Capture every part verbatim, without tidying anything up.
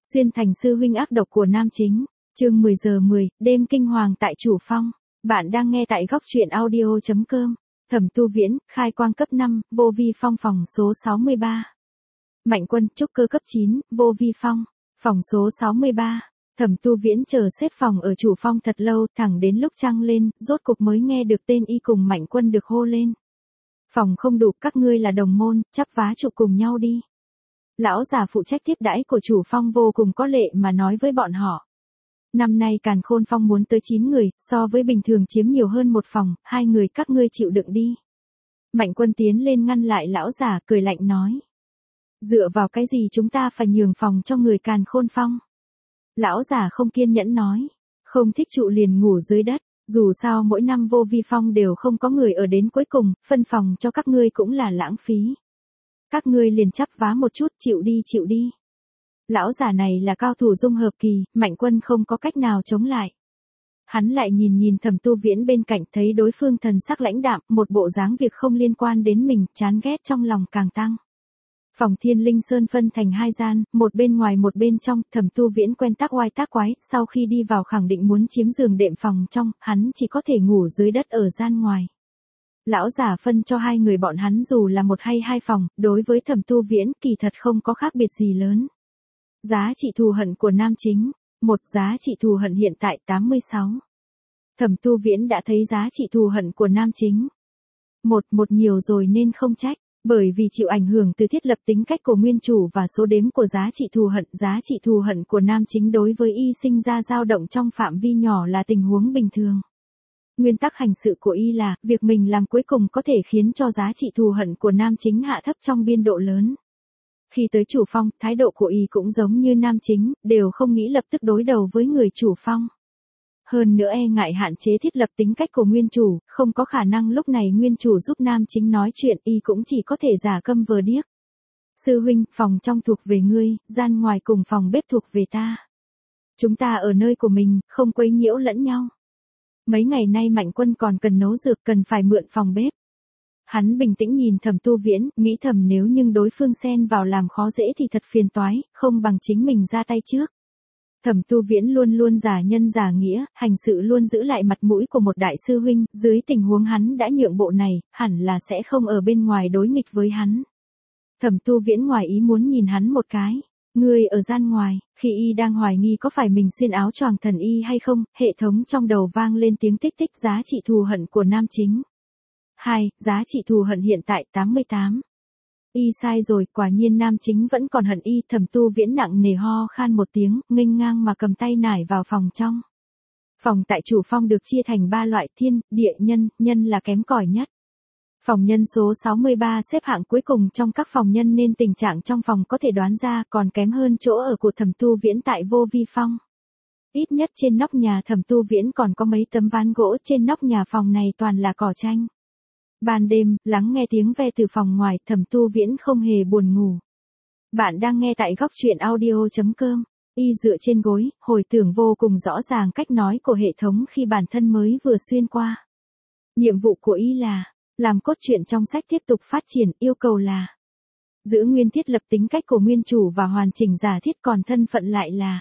Xuyên thành sư huynh ác độc của nam chính. Chương mười giờ mười, đêm kinh hoàng tại Chủ Phong. Bạn đang nghe tại góc truyện audio chấm com. Thẩm Tu Viễn, khai quang cấp năm, vô vi phong phòng số sáu mươi ba. Mạnh Quân, trúc cơ cấp chín, vô vi phong, phòng số sáu mươi ba. Thẩm Tu Viễn chờ xếp phòng ở Chủ Phong thật lâu, thẳng đến lúc trăng lên, rốt cục mới nghe được tên y cùng Mạnh Quân được hô lên. Phòng không đủ, các ngươi là đồng môn, chắp vá trụ cùng nhau đi. Lão già phụ trách tiếp đãi của Chủ Phong vô cùng có lệ mà nói với bọn họ. Năm nay Càn Khôn Phong muốn tới chín người, so với bình thường chiếm nhiều hơn một phòng, hai người các ngươi chịu đựng đi. Mạnh Quân tiến lên ngăn lại lão già, cười lạnh nói. Dựa vào cái gì chúng ta phải nhường phòng cho người Càn Khôn Phong? Lão già không kiên nhẫn nói. Không thích trụ liền ngủ dưới đất, dù sao mỗi năm vô vi phong đều không có người ở đến cuối cùng, phân phòng cho các ngươi cũng là lãng phí. Các ngươi liền chắp vá một chút, chịu đi chịu đi. Lão già này là cao thủ dung hợp kỳ, Mạnh Quân không có cách nào chống lại. Hắn lại nhìn nhìn Thẩm Tu Viễn bên cạnh, thấy đối phương thần sắc lãnh đạm, một bộ dáng việc không liên quan đến mình, chán ghét trong lòng càng tăng. Phòng Thiên Linh Sơn phân thành hai gian, một bên ngoài một bên trong, Thẩm Tu Viễn quen tác oai tác quái, sau khi đi vào khẳng định muốn chiếm giường đệm phòng trong, hắn chỉ có thể ngủ dưới đất ở gian ngoài. Lão già phân cho hai người bọn hắn dù là một hay hai phòng, đối với Thẩm Tu Viễn kỳ thật không có khác biệt gì lớn. Giá trị thù hận của nam chính, một giá trị thù hận hiện tại tám mươi sáu. Thẩm Tu Viễn đã thấy giá trị thù hận của nam chính. Một, một nhiều rồi nên không trách, bởi vì chịu ảnh hưởng từ thiết lập tính cách của nguyên chủ và số đếm của giá trị thù hận, giá trị thù hận của nam chính đối với y sinh ra dao động trong phạm vi nhỏ là tình huống bình thường. Nguyên tắc hành sự của y là, việc mình làm cuối cùng có thể khiến cho giá trị thù hận của nam chính hạ thấp trong biên độ lớn. Khi tới Chủ Phong, thái độ của y cũng giống như nam chính, đều không nghĩ lập tức đối đầu với người Chủ Phong. Hơn nữa e ngại hạn chế thiết lập tính cách của nguyên chủ, không có khả năng lúc này nguyên chủ giúp nam chính nói chuyện, y cũng chỉ có thể giả câm vờ điếc. Sư huynh, phòng trong thuộc về ngươi, gian ngoài cùng phòng bếp thuộc về ta. Chúng ta ở nơi của mình, không quấy nhiễu lẫn nhau. Mấy ngày nay Mạnh Quân còn cần nấu dược, cần phải mượn phòng bếp. Hắn bình tĩnh nhìn Thẩm Tu Viễn, nghĩ thầm nếu nhưng đối phương xen vào làm khó dễ thì thật phiền toái, không bằng chính mình ra tay trước. Thẩm Tu Viễn luôn luôn giả nhân giả nghĩa, hành sự luôn giữ lại mặt mũi của một đại sư huynh, dưới tình huống hắn đã nhượng bộ này, hẳn là sẽ không ở bên ngoài đối nghịch với hắn. Thẩm Tu Viễn ngoài ý muốn nhìn hắn một cái. Ngươi ở gian ngoài, khi y đang hoài nghi có phải mình xuyên áo choàng thần y hay không, hệ thống trong đầu vang lên tiếng tích tích giá trị thù hận của nam chính. Hai, giá trị thù hận hiện tại tám mươi tám. Y sai rồi, quả nhiên nam chính vẫn còn hận y. Thẩm Tu Viễn nặng nề ho khan một tiếng, nghênh ngang mà cầm tay nải vào phòng trong. Phòng tại Chủ Phong được chia thành ba loại, thiên, địa, nhân, nhân là kém cỏi nhất. Phòng nhân số sáu mươi ba xếp hạng cuối cùng trong các phòng nhân nên tình trạng trong phòng có thể đoán ra, còn kém hơn chỗ ở của Thẩm Tu Viễn tại vô vi phong. Ít nhất trên nóc nhà Thẩm Tu Viễn còn có mấy tấm ván gỗ, trên nóc nhà phòng này toàn là cỏ tranh. Ban đêm, lắng nghe tiếng ve từ phòng ngoài, Thẩm Tu Viễn không hề buồn ngủ. Bạn đang nghe tại góc truyện audio chấm com. Y dựa trên gối, hồi tưởng vô cùng rõ ràng cách nói của hệ thống khi bản thân mới vừa xuyên qua. Nhiệm vụ của Y là làm cốt truyện trong sách tiếp tục phát triển, yêu cầu là giữ nguyên thiết lập tính cách của nguyên chủ và hoàn chỉnh giả thiết, còn thân phận lại là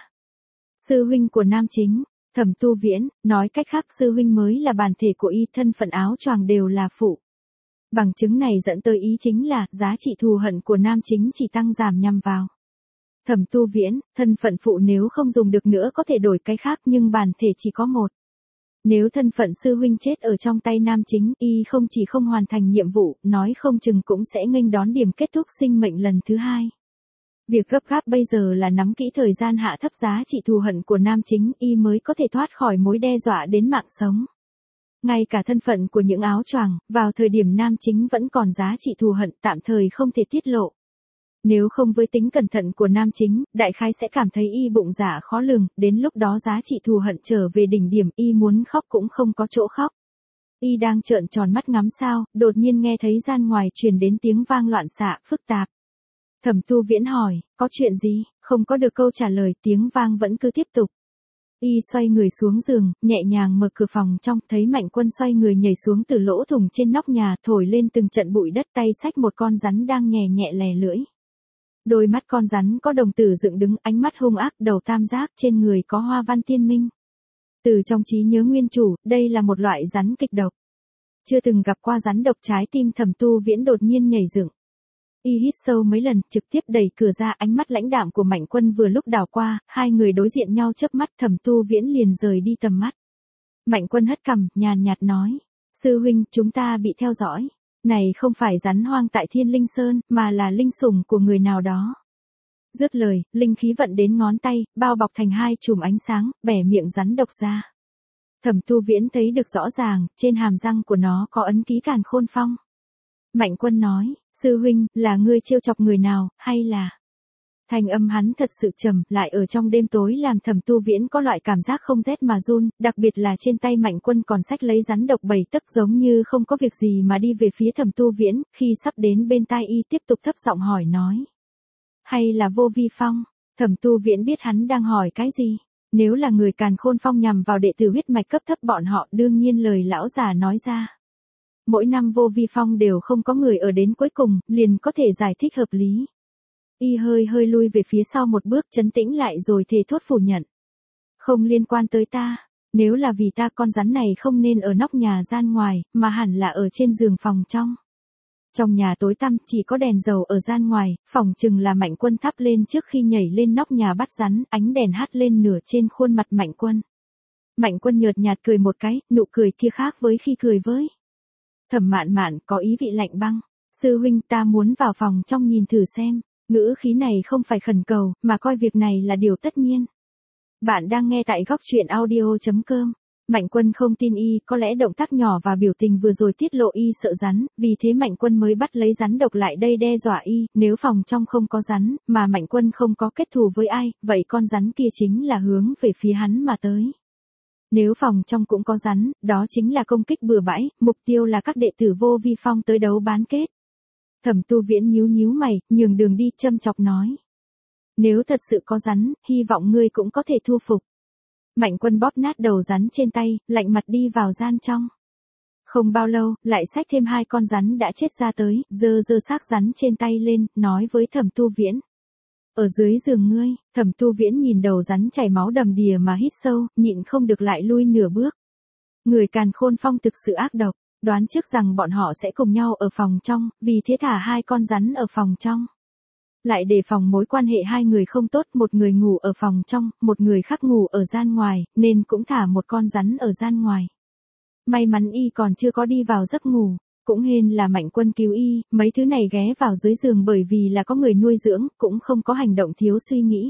sư huynh của nam chính. Thẩm Tu Viễn, nói cách khác sư huynh mới là bản thể của y, thân phận áo choàng đều là phụ. Bằng chứng này dẫn tới ý chính là giá trị thù hận của nam chính chỉ tăng giảm nhằm vào Thẩm Tu Viễn, thân phận phụ nếu không dùng được nữa có thể đổi cái khác nhưng bản thể chỉ có một. Nếu thân phận sư huynh chết ở trong tay nam chính, y không chỉ không hoàn thành nhiệm vụ, nói không chừng cũng sẽ nghênh đón điểm kết thúc sinh mệnh lần thứ hai. Việc gấp gáp bây giờ là nắm kỹ thời gian hạ thấp giá trị thù hận của nam chính, y mới có thể thoát khỏi mối đe dọa đến mạng sống. Ngay cả thân phận của những áo choàng, vào thời điểm nam chính vẫn còn giá trị thù hận, tạm thời không thể tiết lộ. Nếu không với tính cẩn thận của nam chính, đại khái sẽ cảm thấy y bụng dạ khó lường, đến lúc đó giá trị thù hận trở về đỉnh điểm, y muốn khóc cũng không có chỗ khóc. Y đang trợn tròn mắt ngắm sao, đột nhiên nghe thấy gian ngoài truyền đến tiếng vang loạn xạ, phức tạp. Thẩm Tu Viễn hỏi, có chuyện gì? Không có được câu trả lời, tiếng vang vẫn cứ tiếp tục. Y xoay người xuống giường, nhẹ nhàng mở cửa phòng trong, thấy Mạnh Quân xoay người nhảy xuống từ lỗ thủng trên nóc nhà, thổi lên từng trận bụi đất, tay xách một con rắn đang nhè nhẹ lè lưỡi. Đôi mắt con rắn có đồng tử dựng đứng, ánh mắt hung ác, đầu tam giác, trên người có hoa văn tiên minh. Từ trong trí nhớ nguyên chủ, đây là một loại rắn kịch độc. Chưa từng gặp qua rắn độc, trái tim Thẩm Tu Viễn đột nhiên nhảy dựng. Y hít sâu mấy lần, trực tiếp đẩy cửa ra, ánh mắt lãnh đạm của Mạnh Quân vừa lúc đảo qua, hai người đối diện nhau chớp mắt, Thẩm Tu Viễn liền rời đi tầm mắt. Mạnh Quân hất cằm, nhàn nhạt nói, sư huynh, chúng ta bị theo dõi. Này không phải rắn hoang tại Thiên Linh Sơn, mà là linh sủng của người nào đó. Dứt lời, linh khí vận đến ngón tay, bao bọc thành hai chùm ánh sáng, bẻ miệng rắn độc ra. Thẩm Tu Viễn thấy được rõ ràng, trên hàm răng của nó có ấn ký Càn Khôn Phong. Mạnh Quân nói, sư huynh, là ngươi trêu chọc người nào, hay là... Thanh âm hắn thật sự trầm, lại ở trong đêm tối làm Thẩm Tu Viễn có loại cảm giác không rét mà run, đặc biệt là trên tay Mạnh Quân còn xách lấy rắn độc bảy tấc, giống như không có việc gì mà đi về phía Thẩm Tu Viễn, khi sắp đến bên tai y tiếp tục thấp giọng hỏi nói. Hay là Vô Vi Phong? Thẩm Tu Viễn biết hắn đang hỏi cái gì. Nếu là người Càn Khôn Phong nhằm vào đệ tử huyết mạch cấp thấp, bọn họ đương nhiên lời lão già nói ra. Mỗi năm Vô Vi Phong đều không có người ở đến cuối cùng, liền có thể giải thích hợp lý. Y hơi hơi lui về phía sau một bước, trấn tĩnh lại rồi thề thốt phủ nhận. Không liên quan tới ta, nếu là vì ta, con rắn này không nên ở nóc nhà gian ngoài, mà hẳn là ở trên giường phòng trong. Trong nhà tối tăm, chỉ có đèn dầu ở gian ngoài, phòng chừng là Mạnh Quân thắp lên trước khi nhảy lên nóc nhà bắt rắn, ánh đèn hắt lên nửa trên khuôn mặt Mạnh Quân. Mạnh Quân nhợt nhạt cười một cái, nụ cười kia khác với khi cười với Thẩm Mạn Mạn, có ý vị lạnh băng. Sư huynh, ta muốn vào phòng trong nhìn thử xem. Ngữ khí này không phải khẩn cầu, mà coi việc này là điều tất nhiên. Bạn đang nghe tại góc truyện audio chấm com. Mạnh Quân không tin y, có lẽ động tác nhỏ và biểu tình vừa rồi tiết lộ y sợ rắn, vì thế Mạnh Quân mới bắt lấy rắn độc lại đây đe dọa y, nếu phòng trong không có rắn, mà Mạnh Quân không có kết thù với ai, vậy con rắn kia chính là hướng về phía hắn mà tới. Nếu phòng trong cũng có rắn, đó chính là công kích bừa bãi, mục tiêu là các đệ tử Vô Vi Phong tới đấu bán kết. Thẩm Tu Viễn nhíu nhíu mày, nhường đường đi, châm chọc nói. Nếu thật sự có rắn, hy vọng ngươi cũng có thể thu phục. Mạnh Quân bóp nát đầu rắn trên tay, lạnh mặt đi vào gian trong. Không bao lâu, lại xách thêm hai con rắn đã chết ra tới, dơ dơ xác rắn trên tay lên, nói với Thẩm Tu Viễn. Ở dưới giường ngươi. Thẩm Tu Viễn nhìn đầu rắn chảy máu đầm đìa mà hít sâu, nhịn không được lại lui nửa bước. Người Càn Khôn Phong thực sự ác độc. Đoán trước rằng bọn họ sẽ cùng nhau ở phòng trong, vì thế thả hai con rắn ở phòng trong. Lại đề phòng mối quan hệ hai người không tốt, một người ngủ ở phòng trong, một người khác ngủ ở gian ngoài, nên cũng thả một con rắn ở gian ngoài. May mắn y còn chưa có đi vào giấc ngủ, cũng hên là Mạnh Quân cứu y, mấy thứ này ghé vào dưới giường bởi vì là có người nuôi dưỡng, cũng không có hành động thiếu suy nghĩ.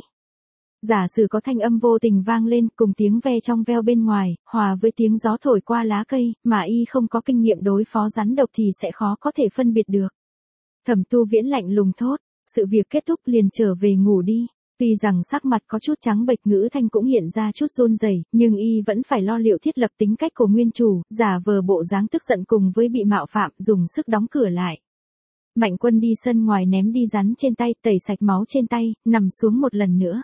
Giả sử có thanh âm vô tình vang lên cùng tiếng ve trong veo bên ngoài, hòa với tiếng gió thổi qua lá cây, mà y không có kinh nghiệm đối phó rắn độc thì sẽ khó có thể phân biệt được. Thẩm Tu Viễn lạnh lùng thốt, sự việc kết thúc liền trở về ngủ đi. Tuy rằng sắc mặt có chút trắng bệch, ngữ thanh cũng hiện ra chút run rẩy, nhưng y vẫn phải lo liệu thiết lập tính cách của nguyên chủ, giả vờ bộ dáng tức giận cùng với bị mạo phạm, dùng sức đóng cửa lại. Mạnh Quân đi sân ngoài ném đi rắn trên tay, tẩy sạch máu trên tay, nằm xuống một lần nữa.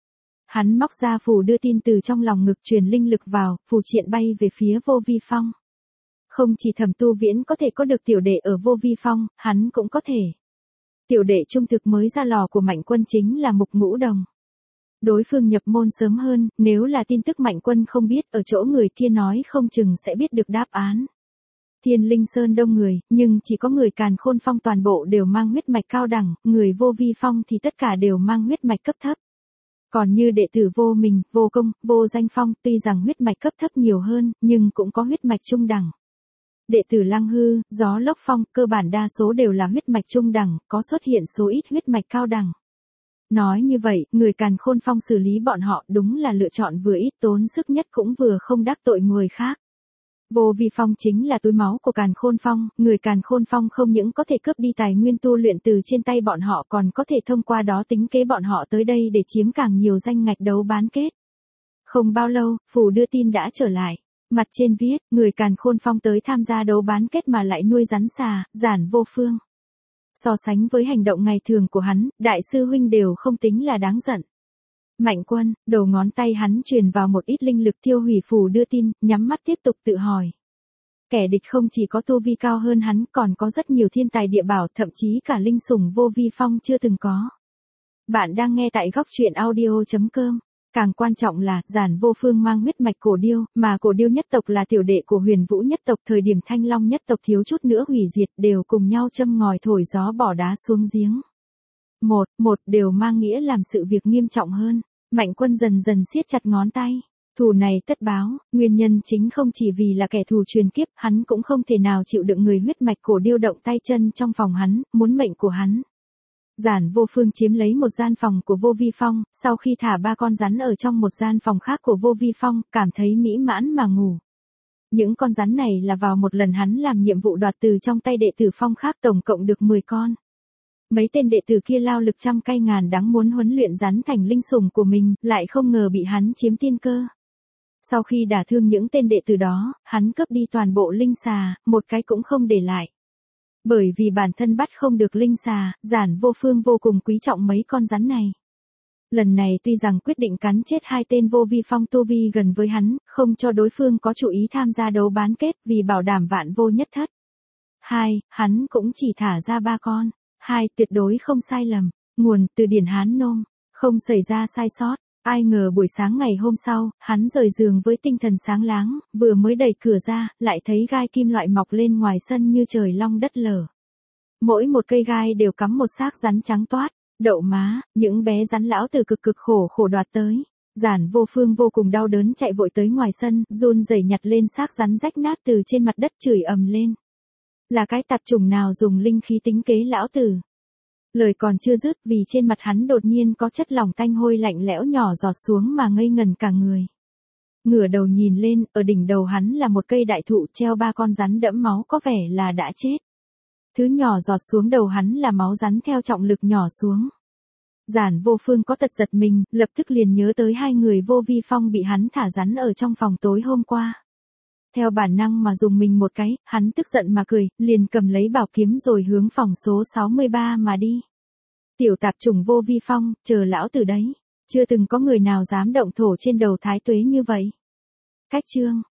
Hắn móc ra phù đưa tin từ trong lòng ngực, truyền linh lực vào, phù triện bay về phía Vô Vi Phong. Không chỉ Thẩm Tu Viễn có thể có được tiểu đệ ở Vô Vi Phong, hắn cũng có thể. Tiểu đệ trung thực mới ra lò của Mạnh Quân chính là Mục Ngũ Đồng. Đối phương nhập môn sớm hơn, nếu là tin tức Mạnh Quân không biết, ở chỗ người kia nói không chừng sẽ biết được đáp án. Thiên Linh Sơn đông người, nhưng chỉ có người Càn Khôn Phong toàn bộ đều mang huyết mạch cao đẳng, người Vô Vi Phong thì tất cả đều mang huyết mạch cấp thấp. Còn như đệ tử Vô Mình, Vô Công, Vô Danh Phong, tuy rằng huyết mạch cấp thấp nhiều hơn, nhưng cũng có huyết mạch trung đẳng. Đệ tử Lăng Hư, Gió Lốc Phong, cơ bản đa số đều là huyết mạch trung đẳng, có xuất hiện số ít huyết mạch cao đẳng. Nói như vậy, người Càn Khôn Phong xử lý bọn họ đúng là lựa chọn vừa ít tốn sức nhất cũng vừa không đắc tội người khác. Vô Vi Phong chính là túi máu của Càn Khôn Phong, người Càn Khôn Phong không những có thể cướp đi tài nguyên tu luyện từ trên tay bọn họ, còn có thể thông qua đó tính kế bọn họ tới đây để chiếm càng nhiều danh ngạch đấu bán kết. Không bao lâu, phù đưa tin đã trở lại. Mặt trên viết, người Càn Khôn Phong tới tham gia đấu bán kết mà lại nuôi rắn xà, Giản Vô Phương. So sánh với hành động ngày thường của hắn, đại sư huynh đều không tính là đáng giận. Mạnh Quân, đầu ngón tay hắn truyền vào một ít linh lực tiêu hủy phù đưa tin, nhắm mắt tiếp tục tự hỏi. Kẻ địch không chỉ có tu vi cao hơn hắn, còn có rất nhiều thiên tài địa bảo, thậm chí cả linh sủng Vô Vi Phong chưa từng có. Bạn đang nghe tại góc truyện audio.com. Càng quan trọng là, Giản Vô Phương mang huyết mạch cổ điêu, mà cổ điêu nhất tộc là tiểu đệ của Huyền Vũ nhất tộc, thời điểm Thanh Long nhất tộc thiếu chút nữa hủy diệt, đều cùng nhau châm ngòi thổi gió bỏ đá xuống giếng. Một, một đều mang nghĩa làm sự việc nghiêm trọng hơn. Mạnh Quân dần dần siết chặt ngón tay. Thù này tất báo, nguyên nhân chính không chỉ vì là kẻ thù truyền kiếp, hắn cũng không thể nào chịu đựng người huyết mạch cổ điêu động tay chân trong phòng hắn, muốn mệnh của hắn. Giản Vô Phương chiếm lấy một gian phòng của Vô Vi Phong, sau khi thả ba con rắn ở trong một gian phòng khác của Vô Vi Phong, cảm thấy mỹ mãn mà ngủ. Những con rắn này là vào một lần hắn làm nhiệm vụ đoạt từ trong tay đệ tử Phong khác, tổng cộng được mười con. Mấy tên đệ tử kia lao lực trăm cây ngàn đắng muốn huấn luyện rắn thành linh sủng của mình, lại không ngờ bị hắn chiếm tiên cơ. Sau khi đả thương những tên đệ tử đó, hắn cướp đi toàn bộ linh xà, một cái cũng không để lại. Bởi vì bản thân bắt không được linh xà, Giản Vô Phương vô cùng quý trọng mấy con rắn này. Lần này tuy rằng quyết định cắn chết hai tên Vô Vi Phong tu vi gần với hắn, không cho đối phương có chủ ý tham gia đấu bán kết vì bảo đảm vạn vô nhất thất. Hai, hắn cũng chỉ thả ra ba con. Hai, tuyệt đối không sai lầm. Nguồn, từ điển Hán Nôm. Không xảy ra sai sót. Ai ngờ buổi sáng ngày hôm sau, hắn rời giường với tinh thần sáng láng, vừa mới đẩy cửa ra, lại thấy gai kim loại mọc lên ngoài sân như trời long đất lở. Mỗi một cây gai đều cắm một xác rắn trắng toát, đậu má, những bé rắn lão từ cực cực khổ khổ đoạt tới. Giản Vô Phương vô cùng đau đớn chạy vội tới ngoài sân, run rẩy nhặt lên xác rắn rách nát từ trên mặt đất chửi ầm lên. Là cái tạp chủng nào dùng linh khí tính kế lão tử? Lời còn chưa dứt vì trên mặt hắn đột nhiên có chất lỏng tanh hôi lạnh lẽo nhỏ giọt xuống mà ngây ngần cả người. Ngửa đầu nhìn lên, ở đỉnh đầu hắn là một cây đại thụ treo ba con rắn đẫm máu có vẻ là đã chết. Thứ nhỏ giọt xuống đầu hắn là máu rắn theo trọng lực nhỏ xuống. Giản Vô Phương có tật giật mình, lập tức liền nhớ tới hai người Vô Vi Phong bị hắn thả rắn ở trong phòng tối hôm qua. Theo bản năng mà dùng mình một cái, hắn tức giận mà cười, liền cầm lấy bảo kiếm rồi hướng phòng số sáu mươi ba mà đi. Tiểu tạp chủng Vô Vi Phong, chờ lão tử đấy. Chưa từng có người nào dám động thổ trên đầu thái tuế như vậy. Cách chương.